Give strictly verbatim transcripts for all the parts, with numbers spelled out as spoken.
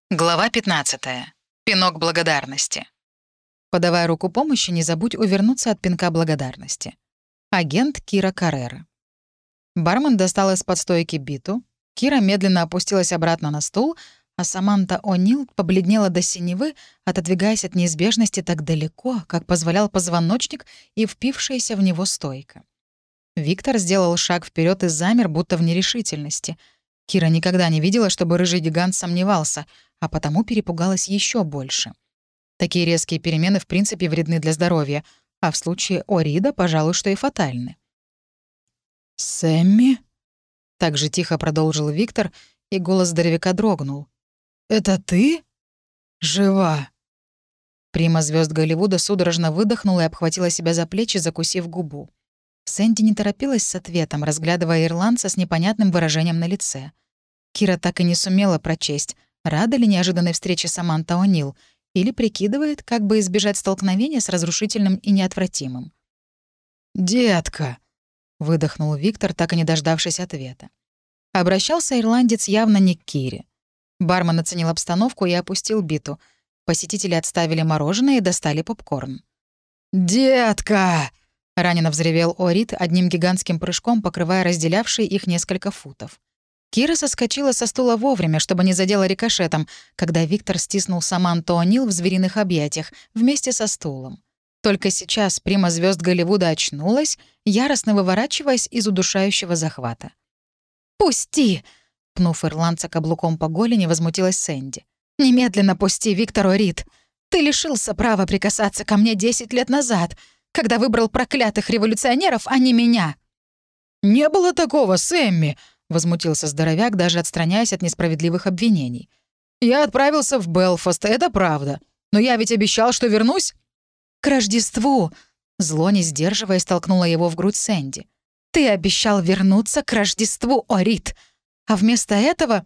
Глава пятнадцатая. Пинок благодарности. Подавая руку помощи, не забудь увернуться от пинка благодарности. Агент Кира Каррера. Бармен достал из-под стойки биту. Кира медленно опустилась обратно на стул, а Саманта О'Нил побледнела до синевы, отодвигаясь от неизбежности так далеко, как позволял позвоночник и впившаяся в него стойка. Виктор сделал шаг вперед и замер, будто в нерешительности. Кира никогда не видела, чтобы рыжий гигант сомневался, а потому перепугалась еще больше. Такие резкие перемены в принципе вредны для здоровья, а в случае Орида, пожалуй, что и фатальны. «Сэмми?» — так же тихо продолжил Виктор, и голос здоровяка дрогнул. «Это ты? Жива?» Прима звезд Голливуда судорожно выдохнула и обхватила себя за плечи, закусив губу. Сэнди не торопилась с ответом, разглядывая ирландца с непонятным выражением на лице. Кира так и не сумела прочесть, рада ли неожиданной встрече Саманта О'Нил, или прикидывает, как бы избежать столкновения с разрушительным и неотвратимым. «Детка!» — выдохнул Виктор, так и не дождавшись ответа. Обращался ирландец явно не к Кире. Бармен оценил обстановку и опустил биту. Посетители отставили мороженое и достали попкорн. «Детка!» — ранено взревел Орид, одним гигантским прыжком покрывая разделявшие их несколько футов. Кира соскочила со стула вовремя, чтобы не задела рикошетом, когда Виктор стиснул Саманту О'Нил в звериных объятиях вместе со стулом. Только сейчас прима звезд Голливуда очнулась, яростно выворачиваясь из удушающего захвата. «Пусти!» — пнув ирландца каблуком по голени, возмутилась Сэнди. «Немедленно пусти, Виктор Орид! Ты лишился права прикасаться ко мне десять лет назад, когда выбрал проклятых революционеров, а не меня!» «Не было такого, Сэмми!» — возмутился здоровяк, даже отстраняясь от несправедливых обвинений. «Я отправился в Белфаст, это правда. Но я ведь обещал, что вернусь». «К Рождеству!» — зло, не сдерживаясь, толкнула его в грудь Сэнди. «Ты обещал вернуться к Рождеству, Орид! А вместо этого...»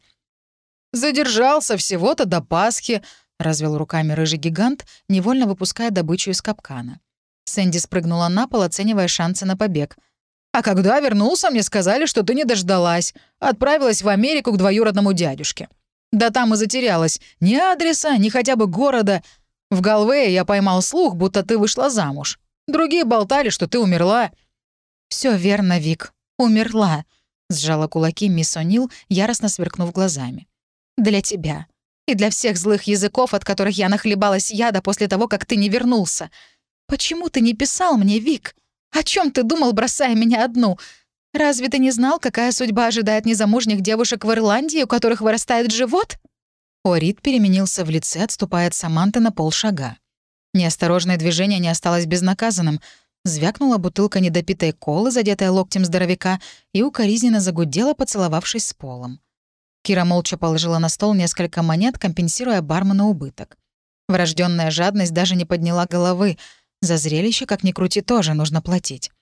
«Задержался всего-то до Пасхи», — развел руками рыжий гигант, невольно выпуская добычу из капкана. Сэнди спрыгнула на пол, оценивая шансы на побег. «А когда вернулся, мне сказали, что ты не дождалась. Отправилась в Америку к двоюродному дядюшке. Да там и затерялась. Ни адреса, ни хотя бы города. В Галвее я поймал слух, будто ты вышла замуж. Другие болтали, что ты умерла». «Все верно, Вик. Умерла», — сжала кулаки мисс О'Нил, яростно сверкнув глазами. «Для тебя. И для всех злых языков, от которых я нахлебалась яда после того, как ты не вернулся. Почему ты не писал мне, Вик? О чем ты думал, бросая меня одну? Разве ты не знал, какая судьба ожидает незамужних девушек в Ирландии, у которых вырастает живот?» Орид переменился в лице, отступая от Саманты на полшага. Неосторожное движение не осталось безнаказанным. Звякнула бутылка недопитой колы, задетая локтем здоровяка, и укоризненно загудела, поцеловавшись с полом. Кира молча положила на стол несколько монет, компенсируя бармену убыток. Врожденная жадность даже не подняла головы. За зрелище, как ни крути, тоже нужно платить.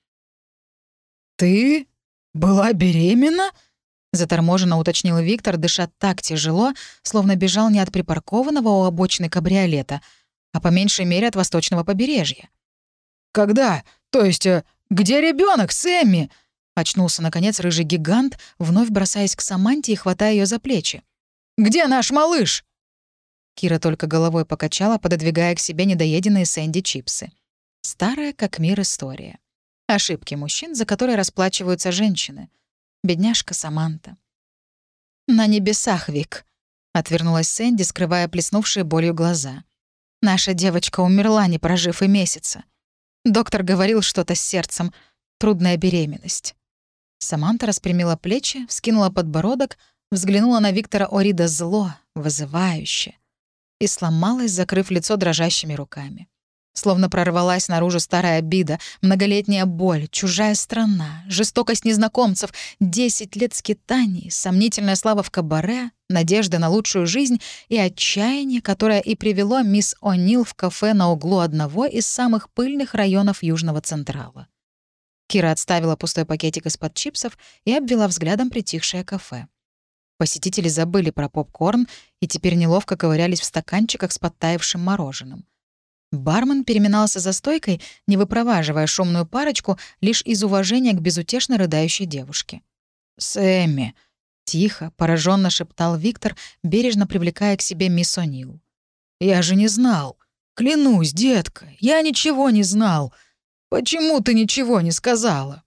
«Ты была беременна?» — заторможенно уточнил Виктор, дыша так тяжело, словно бежал не от припаркованного у обочины кабриолета, а по меньшей мере от восточного побережья. «Когда? То есть, э, где ребенок, Сэмми?» — очнулся, наконец, рыжий гигант, вновь бросаясь к Саманте и хватая ее за плечи. «Где наш малыш?» Кира только головой покачала, пододвигая к себе недоеденные Сэнди чипсы. Старая как мир история. Ошибки мужчин, за которые расплачиваются женщины. Бедняжка Саманта. «На небесах, Вик», — отвернулась Сэнди, скрывая плеснувшие болью глаза. «Наша девочка умерла, не прожив и месяца. Доктор говорил что-то с сердцем. Трудная беременность». Саманта распрямила плечи, вскинула подбородок, взглянула на Виктора Орида зло, вызывающе, и сломалась, закрыв лицо дрожащими руками. Словно прорвалась наружу старая обида, многолетняя боль, чужая страна, жестокость незнакомцев, десять лет скитаний, сомнительная слава в кабаре, надежда на лучшую жизнь и отчаяние, которое и привело мисс О'Нил в кафе на углу одного из самых пыльных районов Южного Централа. Кира отставила пустой пакетик из-под чипсов и обвела взглядом притихшее кафе. Посетители забыли про попкорн и теперь неловко ковырялись в стаканчиках с подтаявшим мороженым. Бармен переминался за стойкой, не выпроваживая шумную парочку лишь из уважения к безутешно рыдающей девушке. «Сэмми», — Тихо, пораженно шептал Виктор, бережно привлекая к себе мисс О'Нил. «Я же не знал. Клянусь, детка, я ничего не знал. Почему ты ничего не сказала?»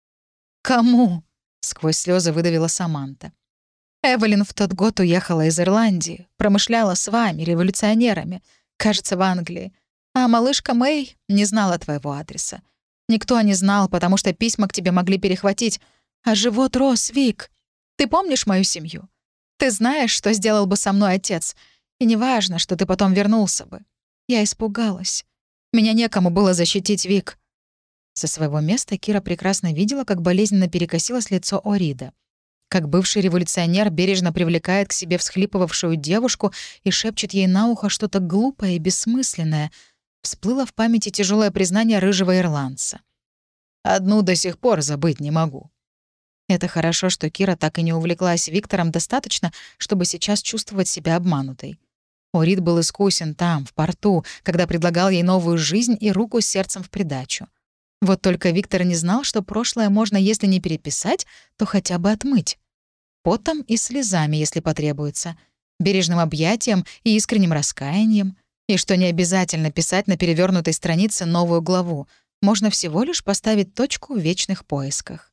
«Кому?» — сквозь слезы выдавила Саманта. «Эвелин в тот год уехала из Ирландии, промышляла с вами, революционерами, кажется, в Англии. А малышка Мэй не знала твоего адреса. Никто не знал, потому что письма к тебе могли перехватить. А живот рос, Вик. Ты помнишь мою семью? Ты знаешь, что сделал бы со мной отец. И неважно, что ты потом вернулся бы. Я испугалась. Меня некому было защитить, Вик». Со своего места Кира прекрасно видела, как болезненно перекосилось лицо Орида. Как бывший революционер бережно привлекает к себе всхлипывавшую девушку и шепчет ей на ухо что-то глупое и бессмысленное. Всплыло в памяти тяжелое признание рыжего ирландца. «Одну до сих пор забыть не могу». Это хорошо, что Кира так и не увлеклась Виктором достаточно, чтобы сейчас чувствовать себя обманутой. Орид был искусен там, в порту, когда предлагал ей новую жизнь и руку с сердцем в придачу. Вот только Виктор не знал, что прошлое можно, если не переписать, то хотя бы отмыть. Потом и слезами, если потребуется, бережным объятием и искренним раскаянием, и что не обязательно писать на перевернутой странице новую главу, можно всего лишь поставить точку в вечных поисках.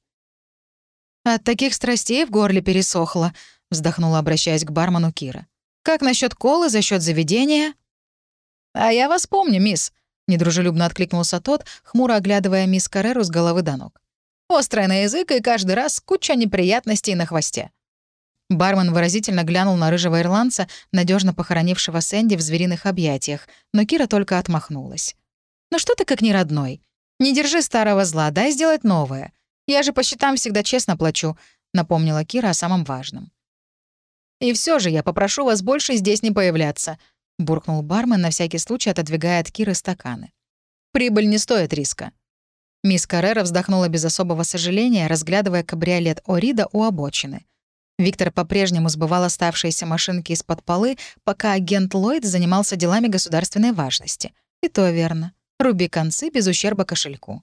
«От таких страстей в горле пересохло», — вздохнула, обращаясь к бармену Кира. «Как насчет колы за счет заведения?» «А я вас помню, мисс», — недружелюбно откликнулся тот, хмуро оглядывая мисс Карреру с головы до ног. «Острая на язык и каждый раз куча неприятностей на хвосте». Бармен выразительно глянул на рыжего ирландца, надежно похоронившего Сэнди в звериных объятиях, но Кира только отмахнулась. «Ну что ты как не родной? Не держи старого зла, дай сделать новое. Я же по счетам всегда честно плачу», — напомнила Кира о самом важном. «И все же я попрошу вас больше здесь не появляться», — буркнул бармен, на всякий случай отодвигая от Киры стаканы. «Прибыль не стоит риска». Мисс Каррера вздохнула без особого сожаления, разглядывая кабриолет Орида у обочины. Виктор по-прежнему сбывал оставшиеся машинки из-под полы, пока агент Ллойд занимался делами государственной важности. И то верно. Руби концы без ущерба кошельку.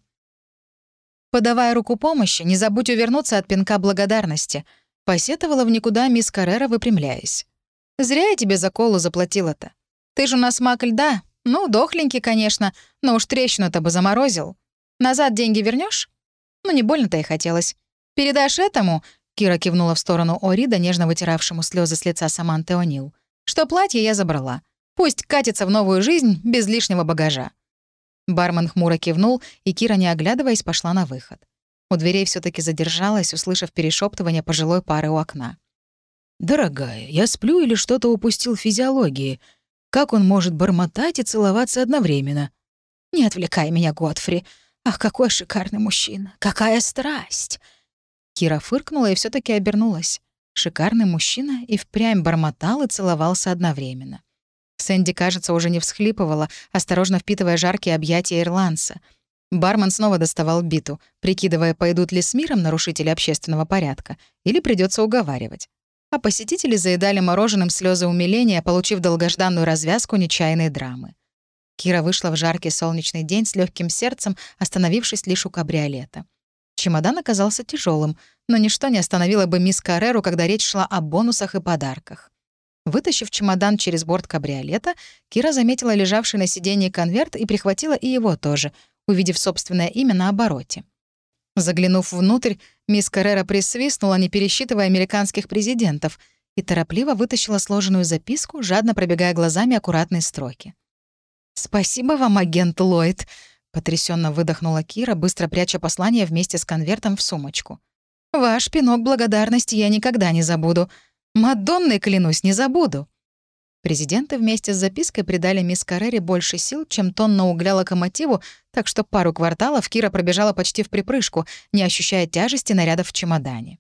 «Подавая руку помощи, не забудь увернуться от пинка благодарности», — посетовала в никуда мисс Каррера, выпрямляясь. «Зря я тебе за колу заплатила-то. Ты же у нас маг льда. Ну, дохленький, конечно, но уж трещину-то бы заморозил. Назад деньги вернешь? Ну, не больно-то и хотелось. Передашь этому...» — Кира кивнула в сторону Орида, нежно вытиравшему слезы с лица Саманты О'Нил. «Что платье я забрала. Пусть катится в новую жизнь без лишнего багажа». Бармен хмуро кивнул, и Кира, не оглядываясь, пошла на выход. У дверей все таки задержалась, услышав перешептывание пожилой пары у окна. «Дорогая, я сплю или что-то упустил в физиологии? Как он может бормотать и целоваться одновременно?» «Не отвлекай меня, Готфри. Ах, какой шикарный мужчина! Какая страсть!» Кира фыркнула и все таки обернулась. Шикарный мужчина и впрямь бормотал и целовался одновременно. Сэнди, кажется, уже не всхлипывала, осторожно впитывая жаркие объятия ирландца. Бармен снова доставал биту, прикидывая, пойдут ли с миром нарушители общественного порядка, или придется уговаривать. А посетители заедали мороженым слезы умиления, получив долгожданную развязку нечаянной драмы. Кира вышла в жаркий солнечный день с легким сердцем, остановившись лишь у кабриолета. Чемодан оказался тяжелым, но ничто не остановило бы мисс Карреру, когда речь шла о бонусах и подарках. Вытащив чемодан через борт кабриолета, Кира заметила лежавший на сиденье конверт и прихватила и его тоже, увидев собственное имя на обороте. Заглянув внутрь, мисс Каррера присвистнула, не пересчитывая американских президентов, и торопливо вытащила сложенную записку, жадно пробегая глазами аккуратные строки. «Спасибо вам, агент Ллойд», — потрясенно выдохнула Кира, быстро пряча послание вместе с конвертом в сумочку. «Ваш пинок благодарности я никогда не забуду. Мадонной, клянусь, не забуду». Президенты вместе с запиской придали мисс Каррере больше сил, чем тонна угля локомотиву, так что пару кварталов Кира пробежала почти в припрыжку, не ощущая тяжести нарядов в чемодане.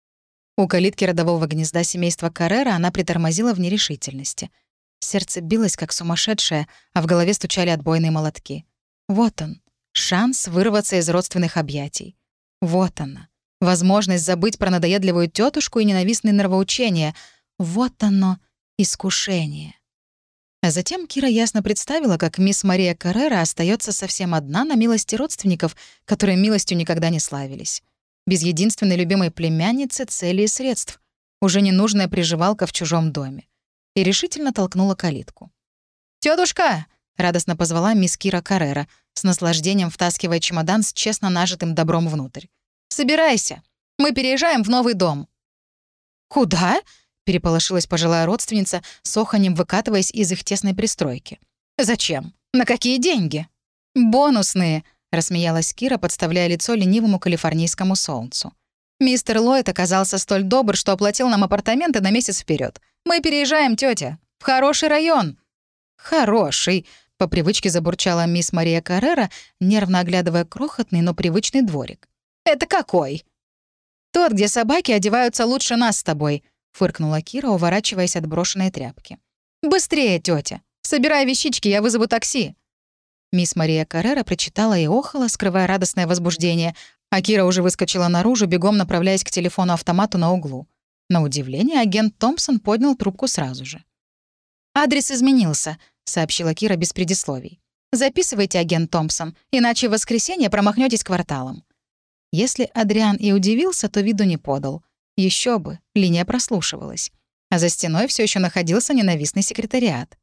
У калитки родового гнезда семейства Каррера она притормозила в нерешительности. Сердце билось, как сумасшедшее, а в голове стучали отбойные молотки. Вот он, шанс вырваться из родственных объятий. Вот она, возможность забыть про надоедливую тетушку и ненавистные нравоучения. Вот оно, искушение. А затем Кира ясно представила, как мисс Мария Каррера остается совсем одна на милости родственников, которые милостью никогда не славились. Без единственной любимой племянницы, цели и средств. уже ненужная приживалка в чужом доме, и решительно толкнула калитку. «Тётушка!» — радостно позвала мисс Кира Каррера, с наслаждением втаскивая чемодан с честно нажитым добром внутрь. «Собирайся! Мы переезжаем в новый дом!» «Куда?» — переполошилась пожилая родственница, с оханьем выкатываясь из их тесной пристройки. «Зачем? На какие деньги?» «Бонусные!» — рассмеялась Кира, подставляя лицо ленивому калифорнийскому солнцу. «Мистер Ллойд оказался столь добр, что оплатил нам апартаменты на месяц вперед. Мы переезжаем, тетя, в хороший район». «Хороший», — по привычке забурчала мисс Мария Каррера, нервно оглядывая крохотный, но привычный дворик. «Это какой?» «Тот, где собаки одеваются лучше нас с тобой», — фыркнула Кира, уворачиваясь от брошенной тряпки. «Быстрее, тетя! Собирай вещички, я вызову такси!» Мисс Мария Каррера прочитала и охала, скрывая радостное возбуждение, а Кира уже выскочила наружу, бегом направляясь к телефону-автомату на углу. На удивление, агент Томпсон поднял трубку сразу же. «Адрес изменился», — сообщила Кира без предисловий. «Записывайте, агент Томпсон, иначе в воскресенье промахнётесь кварталом». Если Адриан и удивился, то виду не подал. Еще бы, линия прослушивалась. А за стеной все еще находился ненавистный секретариат.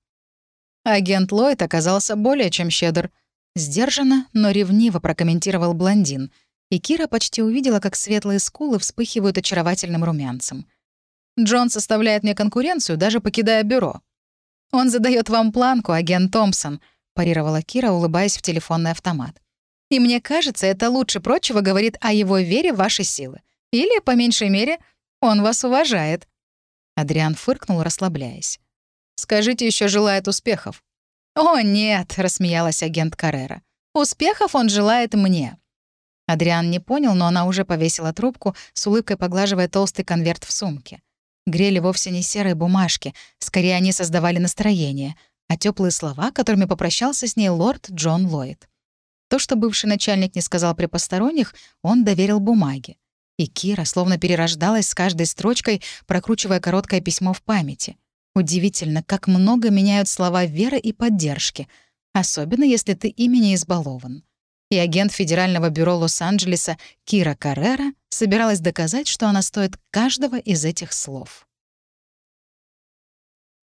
Агент Ллойд оказался более чем щедр. Сдержанно, но ревниво прокомментировал блондин, и Кира почти увидела, как светлые скулы вспыхивают очаровательным румянцем. «Джон составляет мне конкуренцию, даже покидая бюро». «Он задает вам планку, агент Томпсон», — парировала Кира, улыбаясь в телефонный автомат. «И мне кажется, это лучше прочего говорит о его вере в ваши силы. Или, по меньшей мере, он вас уважает». Адриан фыркнул, расслабляясь. «Скажите, еще желает успехов». «О, нет», — рассмеялась агент Каррера. «Успехов он желает мне». Адриан не понял, но она уже повесила трубку, с улыбкой поглаживая толстый конверт в сумке. Грели вовсе не серые бумажки, скорее они создавали настроение, а теплые слова, которыми попрощался с ней лорд Джон Ллойд. То, что бывший начальник не сказал при посторонних, он доверил бумаге. И Кира словно перерождалась с каждой строчкой, прокручивая короткое письмо в памяти. Удивительно, как много меняют слова веры и поддержки, особенно если ты ими не избалован. И агент Федерального бюро Лос-Анджелеса Кира Каррера собиралась доказать, что она стоит каждого из этих слов.